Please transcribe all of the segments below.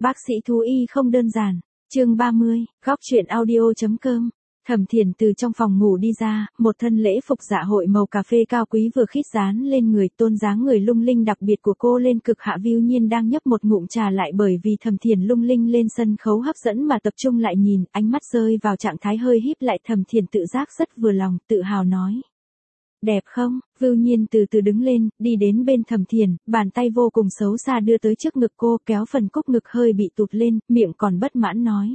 Bác sĩ thú y không đơn giản. Chương 30, góc truyện audio.com. Thẩm Thiền từ trong phòng ngủ đi ra, một thân lễ phục dạ hội màu cà phê cao quý vừa khít dán lên người, tôn dáng người lung linh đặc biệt của cô lên cực hạ. Vưu Nhiên đang nhấp một ngụm trà lại bởi vì Thẩm Thiền lung linh lên sân khấu hấp dẫn mà tập trung lại nhìn, ánh mắt rơi vào trạng thái hơi híp lại. Thẩm Thiền tự giác rất vừa lòng, tự hào nói. Đẹp không? Vưu Nhiên từ từ đứng lên, đi đến bên Thẩm Thiền, bàn tay vô cùng xấu xa đưa tới trước ngực cô, kéo phần cúc ngực hơi bị tụt lên, miệng còn bất mãn nói.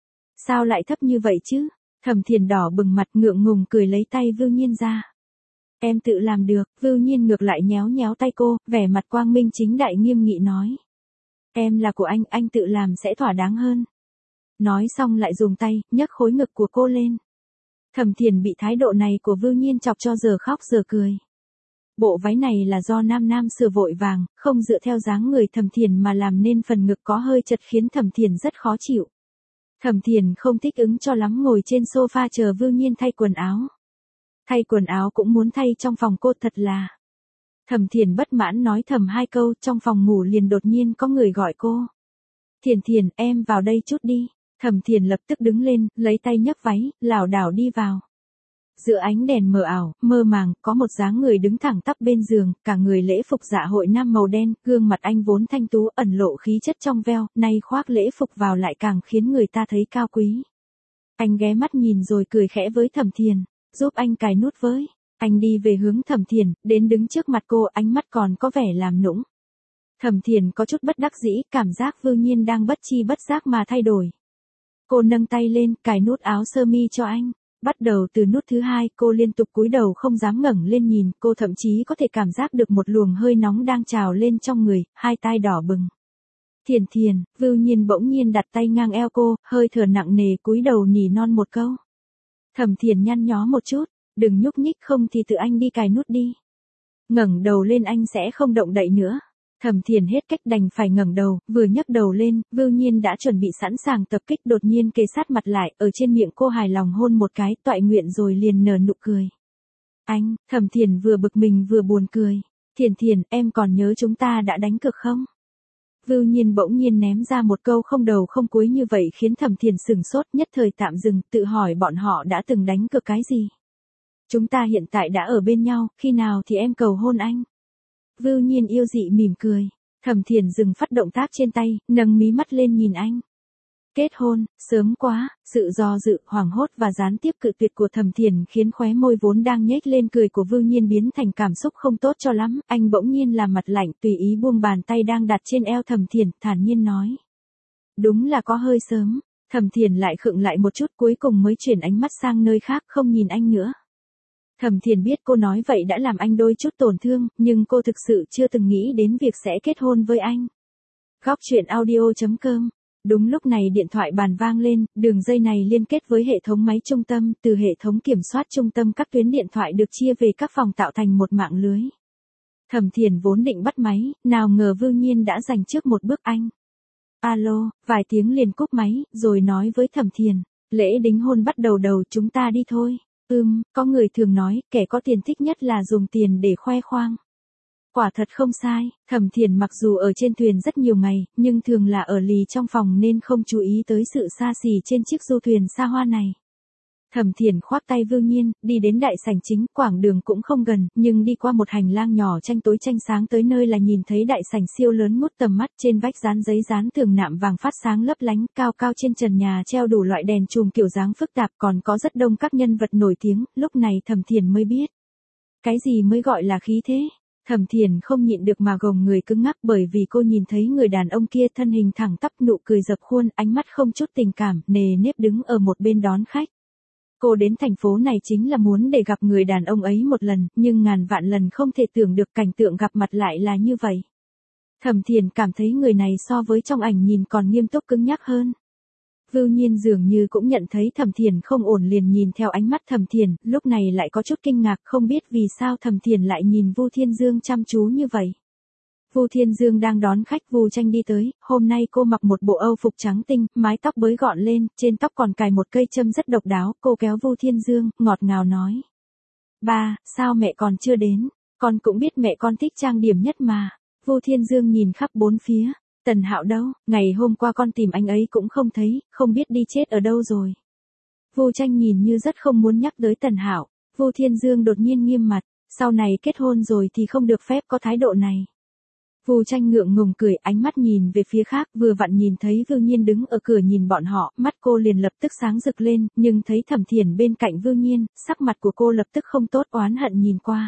Sao lại thấp như vậy chứ? Thẩm Thiền đỏ bừng mặt, ngượng ngùng cười lấy tay Vưu Nhiên ra. Em tự làm được. Vưu Nhiên ngược lại nhéo nhéo tay cô, vẻ mặt quang minh chính đại nghiêm nghị nói. Em là của anh tự làm sẽ thỏa đáng hơn. Nói xong lại dùng tay, nhấc khối ngực của cô lên. Thẩm Thiền bị thái độ này của Vưu Nhiên chọc cho giờ khóc giờ cười. Bộ váy này là do nam sửa vội vàng, không dựa theo dáng người Thẩm Thiền mà làm nên phần ngực có hơi chật khiến Thẩm Thiền rất khó chịu. Thẩm Thiền không thích ứng cho lắm, ngồi trên sofa chờ Vưu Nhiên thay quần áo. Thay quần áo cũng muốn thay trong phòng cô thật là. Thẩm Thiền bất mãn nói thầm hai câu, trong phòng ngủ liền đột nhiên có người gọi cô. Thiền, em vào đây chút đi. Thẩm Thiền lập tức đứng lên, lấy tay nhấc váy, lảo đảo đi vào. Giữa ánh đèn mờ ảo, mơ màng, có một dáng người đứng thẳng tắp bên giường, cả người lễ phục dạ hội nam màu đen, gương mặt anh vốn thanh tú ẩn lộ khí chất trong veo, nay khoác lễ phục vào lại càng khiến người ta thấy cao quý. Anh ghé mắt nhìn rồi cười khẽ với Thẩm Thiền, giúp anh cài nút với. Anh đi về hướng Thẩm Thiền, đến đứng trước mặt cô, ánh mắt còn có vẻ làm nũng. Thẩm Thiền có chút bất đắc dĩ, cảm giác Vưu Nhiên đang bất chi bất giác mà thay đổi. Cô nâng tay lên, cài nút áo sơ mi cho anh. Bắt đầu từ nút thứ hai, cô liên tục cúi đầu không dám ngẩng lên nhìn, cô thậm chí có thể cảm giác được một luồng hơi nóng đang trào lên trong người, hai tai đỏ bừng. Thiền, Vưu Nhiên bỗng nhiên đặt tay ngang eo cô, hơi thở nặng nề cúi đầu nỉ non một câu. Thẩm Thiền nhăn nhó một chút, đừng nhúc nhích không thì tự anh đi cài nút đi. Ngẩng đầu lên anh sẽ không động đậy nữa. Thẩm Thiền hết cách đành phải ngẩng đầu, vừa nhấc đầu lên, Vưu Nhiên đã chuẩn bị sẵn sàng tập kích, đột nhiên kề sát mặt lại, ở trên miệng cô hài lòng hôn một cái, toại nguyện rồi liền nở nụ cười. Anh, Thẩm Thiền vừa bực mình vừa buồn cười. Thiền, em còn nhớ chúng ta đã đánh cược không? Vưu Nhiên bỗng nhiên ném ra một câu không đầu không cuối như vậy khiến Thẩm Thiền sửng sốt, nhất thời tạm dừng, tự hỏi bọn họ đã từng đánh cược cái gì? Chúng ta hiện tại đã ở bên nhau, khi nào thì em cầu hôn anh? Vưu Nhiên yêu dị mỉm cười. Thẩm Thiền dừng phát động tác trên tay, nâng mí mắt lên nhìn anh. Kết hôn, sớm quá. Sự do dự, hoảng hốt và gián tiếp cự tuyệt của Thẩm Thiền khiến khóe môi vốn đang nhếch lên cười của Vưu Nhiên biến thành cảm xúc không tốt cho lắm. Anh bỗng nhiên làm mặt lạnh, tùy ý buông bàn tay đang đặt trên eo Thẩm Thiền, thản nhiên nói. Đúng là có hơi sớm. Thẩm Thiền lại khựng lại một chút, cuối cùng mới chuyển ánh mắt sang nơi khác, không nhìn anh nữa. Thẩm Thiền biết cô nói vậy đã làm anh đôi chút tổn thương, nhưng cô thực sự chưa từng nghĩ đến việc sẽ kết hôn với anh. Góc truyện audio.com. Đúng lúc này điện thoại bàn vang lên, đường dây này liên kết với hệ thống máy trung tâm, từ hệ thống kiểm soát trung tâm các tuyến điện thoại được chia về các phòng tạo thành một mạng lưới. Thẩm Thiền vốn định bắt máy, nào ngờ Vưu Nhiên đã giành trước một bước anh. Alo, vài tiếng liền cúp máy, rồi nói với Thẩm Thiền, lễ đính hôn bắt đầu chúng ta đi thôi. Có người thường nói, kẻ có tiền thích nhất là dùng tiền để khoe khoang. Quả thật không sai, Thẩm Thiền mặc dù ở trên thuyền rất nhiều ngày, nhưng thường là ở lì trong phòng nên không chú ý tới sự xa xỉ trên chiếc du thuyền xa hoa này. Thẩm Thiền khoác tay Vưu Nhiên, đi đến đại sảnh chính, quảng đường cũng không gần, nhưng đi qua một hành lang nhỏ tranh tối tranh sáng tới nơi là nhìn thấy đại sảnh siêu lớn ngút tầm mắt, trên vách dán giấy dán tường nạm vàng phát sáng lấp lánh, cao cao trên trần nhà treo đủ loại đèn chùm kiểu dáng phức tạp, còn có rất đông các nhân vật nổi tiếng, lúc này Thẩm Thiền mới biết. Cái gì mới gọi là khí thế? Thẩm Thiền không nhịn được mà gồng người cứng ngắc bởi vì cô nhìn thấy người đàn ông kia thân hình thẳng tắp, nụ cười dập khuôn, ánh mắt không chút tình cảm, nề nếp đứng ở một bên đón khách. Cô đến thành phố này chính là muốn để gặp người đàn ông ấy một lần, nhưng ngàn vạn lần không thể tưởng được cảnh tượng gặp mặt lại là như vậy. Thẩm Thiền cảm thấy người này so với trong ảnh nhìn còn nghiêm túc cứng nhắc hơn. Vưu Nhiên dường như cũng nhận thấy Thẩm Thiền không ổn liền nhìn theo ánh mắt Thẩm Thiền, lúc này lại có chút kinh ngạc không biết vì sao Thẩm Thiền lại nhìn Vu Thiên Dương chăm chú như vậy. Vu Thiên Dương đang đón khách, Vu Tranh đi tới, hôm nay cô mặc một bộ âu phục trắng tinh, mái tóc bới gọn lên, trên tóc còn cài một cây châm rất độc đáo, cô kéo Vu Thiên Dương, ngọt ngào nói. Ba, sao mẹ còn chưa đến, con cũng biết mẹ con thích trang điểm nhất mà. Vu Thiên Dương nhìn khắp bốn phía, Tần Hạo đâu, ngày hôm qua con tìm anh ấy cũng không thấy, không biết đi chết ở đâu rồi. Vu Tranh nhìn như rất không muốn nhắc tới Tần Hạo. Vu Thiên Dương đột nhiên nghiêm mặt, sau này kết hôn rồi thì không được phép có thái độ này. Vu Tranh ngượng ngùng cười, ánh mắt nhìn về phía khác, vừa vặn nhìn thấy Vưu Nhiên đứng ở cửa nhìn bọn họ, mắt cô liền lập tức sáng rực lên, nhưng thấy Thẩm Thiền bên cạnh Vưu Nhiên, sắc mặt của cô lập tức không tốt, oán hận nhìn qua.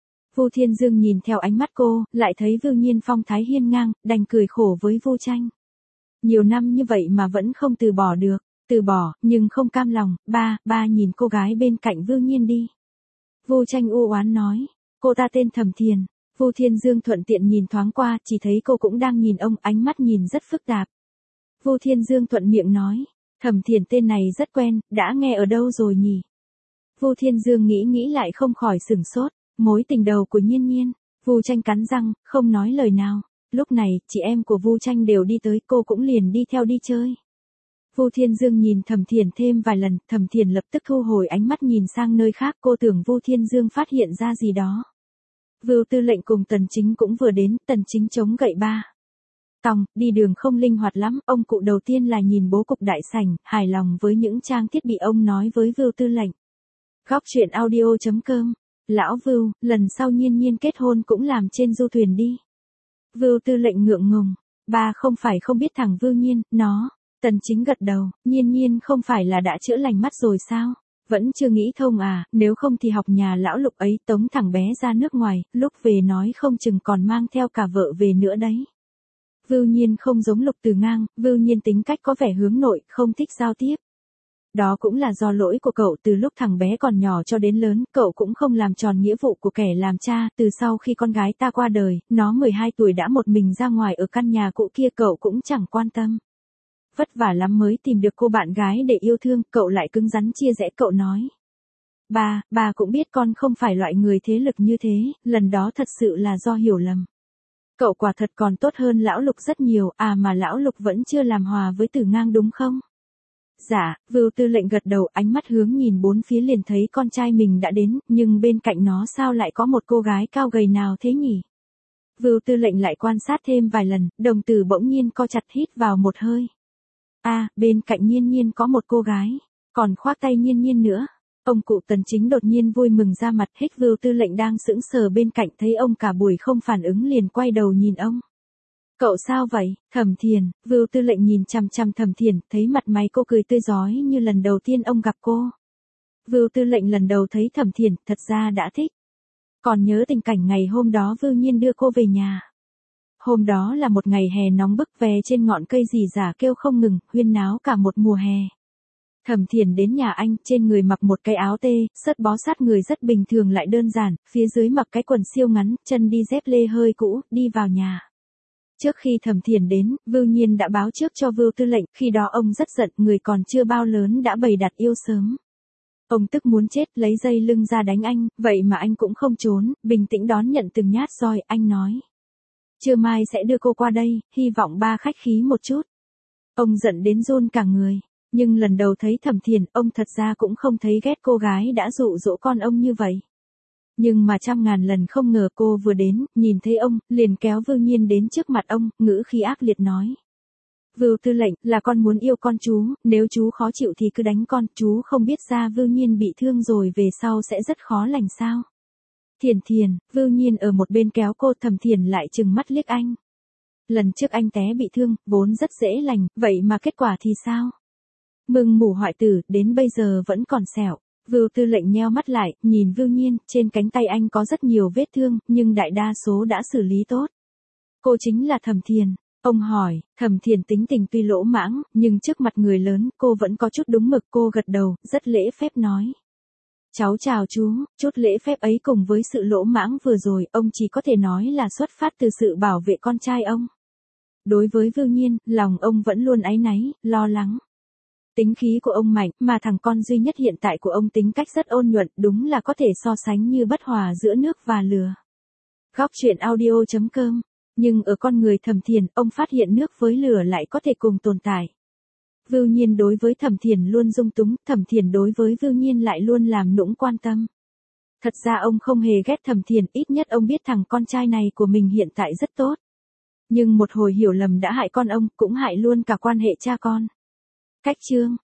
Vu Thiên Dương nhìn theo ánh mắt cô, lại thấy Vưu Nhiên phong thái hiên ngang, đành cười khổ với Vu Tranh. Nhiều năm như vậy mà vẫn không từ bỏ được, từ bỏ, nhưng không cam lòng, ba nhìn cô gái bên cạnh Vưu Nhiên đi. Vu Tranh u oán nói, cô ta tên Thẩm Thiền. Vu Thiên Dương thuận tiện nhìn thoáng qua, chỉ thấy cô cũng đang nhìn ông, ánh mắt nhìn rất phức tạp. Vu Thiên Dương thuận miệng nói, Thẩm Thiền tên này rất quen, đã nghe ở đâu rồi nhỉ? Vu Thiên Dương nghĩ lại không khỏi sửng sốt, mối tình đầu của Nhiên Nhiên. Vu Tranh cắn răng, không nói lời nào. Lúc này, chị em của Vu Tranh đều đi tới, cô cũng liền đi theo đi chơi. Vu Thiên Dương nhìn Thẩm Thiền thêm vài lần, Thẩm Thiền lập tức thu hồi ánh mắt nhìn sang nơi khác, cô tưởng Vu Thiên Dương phát hiện ra gì đó. Vưu Tư lệnh cùng Tần Chính cũng vừa đến, Tần Chính chống gậy ba. Tòng, đi đường không linh hoạt lắm, ông cụ đầu tiên là nhìn bố cục đại sảnh, hài lòng với những trang thiết bị ông nói với Vưu Tư lệnh. Góc truyện audio.com, lão Vưu, lần sau Nhiên Nhiên kết hôn cũng làm trên du thuyền đi. Vưu Tư lệnh ngượng ngùng, ba không phải không biết thằng Vưu Nhiên, nó. Tần Chính gật đầu, Nhiên Nhiên không phải là đã chữa lành mắt rồi sao? Vẫn chưa nghĩ thông à, nếu không thì học nhà lão Lục ấy tống thằng bé ra nước ngoài, lúc về nói không chừng còn mang theo cả vợ về nữa đấy. Vưu Nhiên không giống Lục Từ Ngang, Vưu Nhiên tính cách có vẻ hướng nội, không thích giao tiếp. Đó cũng là do lỗi của cậu, từ lúc thằng bé còn nhỏ cho đến lớn, cậu cũng không làm tròn nghĩa vụ của kẻ làm cha, từ sau khi con gái ta qua đời, nó 12 tuổi đã một mình ra ngoài ở căn nhà cũ kia cậu cũng chẳng quan tâm. Vất vả lắm mới tìm được cô bạn gái để yêu thương, cậu lại cứng rắn chia rẽ, cậu nói. Bà cũng biết con không phải loại người thế lực như thế, lần đó thật sự là do hiểu lầm. Cậu quả thật còn tốt hơn lão Lục rất nhiều, à mà lão Lục vẫn chưa làm hòa với Từ Ngang đúng không? Dạ, Vưu Tư lệnh gật đầu, ánh mắt hướng nhìn bốn phía liền thấy con trai mình đã đến, nhưng bên cạnh nó sao lại có một cô gái cao gầy nào thế nhỉ? Vưu Tư lệnh lại quan sát thêm vài lần, đồng tử bỗng nhiên co chặt, hít vào một hơi. Bên cạnh Nhiên Nhiên có một cô gái, còn khoác tay Nhiên Nhiên nữa. Ông cụ Tần Chính đột nhiên vui mừng ra mặt, hít. Vưu Tư lệnh đang sững sờ bên cạnh thấy ông cả buổi không phản ứng liền quay đầu nhìn ông. Cậu sao vậy, Thẩm Thiền? Vưu Tư lệnh nhìn chằm chằm Thẩm Thiền, thấy mặt mày cô cười tươi rói như lần đầu tiên ông gặp cô. Vưu Tư lệnh lần đầu thấy Thẩm Thiền, thật ra đã thích. Còn nhớ tình cảnh ngày hôm đó Vưu Nhiên đưa cô về nhà. Hôm đó là một ngày hè nóng bức, ve trên ngọn cây rỉ rả kêu không ngừng, huyên náo cả một mùa hè. Thẩm Thiền đến nhà anh, trên người mặc một cái áo tê, sớt bó sát người rất bình thường lại đơn giản, phía dưới mặc cái quần siêu ngắn, chân đi dép lê hơi cũ, đi vào nhà. Trước khi Thẩm Thiền đến, Vưu Nhiên đã báo trước cho Vưu Tư lệnh, khi đó ông rất giận, người còn chưa bao lớn đã bày đặt yêu sớm. Ông tức muốn chết, lấy dây lưng ra đánh anh, vậy mà anh cũng không trốn, bình tĩnh đón nhận từng nhát roi, anh nói. Trưa mai sẽ đưa cô qua đây, hy vọng ba khách khí một chút. Ông giận đến run cả người, nhưng lần đầu thấy Thẩm Thiền, ông thật ra cũng không thấy ghét cô gái đã dụ dỗ con ông như vậy. Nhưng mà trăm ngàn lần không ngờ cô vừa đến, nhìn thấy ông, liền kéo Vưu Nhiên đến trước mặt ông, ngữ khí ác liệt nói. Vưu Tư lệnh, là con muốn yêu con chú, nếu chú khó chịu thì cứ đánh con, chú không biết ra Vưu Nhiên bị thương rồi về sau sẽ rất khó lành sao. Thiền, Vưu Nhiên ở một bên kéo cô, Thẩm Thiền lại trừng mắt liếc anh. Lần trước anh té bị thương, vốn rất dễ lành, vậy mà kết quả thì sao? Mừng mủ hoại tử, đến bây giờ vẫn còn sẹo. Vưu Tư lệnh nheo mắt lại, nhìn Vưu Nhiên, trên cánh tay anh có rất nhiều vết thương, nhưng đại đa số đã xử lý tốt. Cô chính là Thẩm Thiền. Ông hỏi, Thẩm Thiền tính tình tuy lỗ mãng, nhưng trước mặt người lớn, cô vẫn có chút đúng mực, cô gật đầu, rất lễ phép nói. Cháu chào chú, chút lễ phép ấy cùng với sự lỗ mãng vừa rồi, ông chỉ có thể nói là xuất phát từ sự bảo vệ con trai ông. Đối với Vưu Nhiên, lòng ông vẫn luôn áy náy, lo lắng. Tính khí của ông mạnh, mà thằng con duy nhất hiện tại của ông tính cách rất ôn nhuận, đúng là có thể so sánh như bất hòa giữa nước và lửa. Góc truyện audio.com. Nhưng ở con người Thẩm Thiền, ông phát hiện nước với lửa lại có thể cùng tồn tại. Vưu Nhiên đối với Thẩm Thiền luôn dung túng, Thẩm Thiền đối với Vưu Nhiên lại luôn làm nũng quan tâm. Thật ra ông không hề ghét Thẩm Thiền, ít nhất ông biết thằng con trai này của mình hiện tại rất tốt. Nhưng một hồi hiểu lầm đã hại con ông, cũng hại luôn cả quan hệ cha con. Cách chương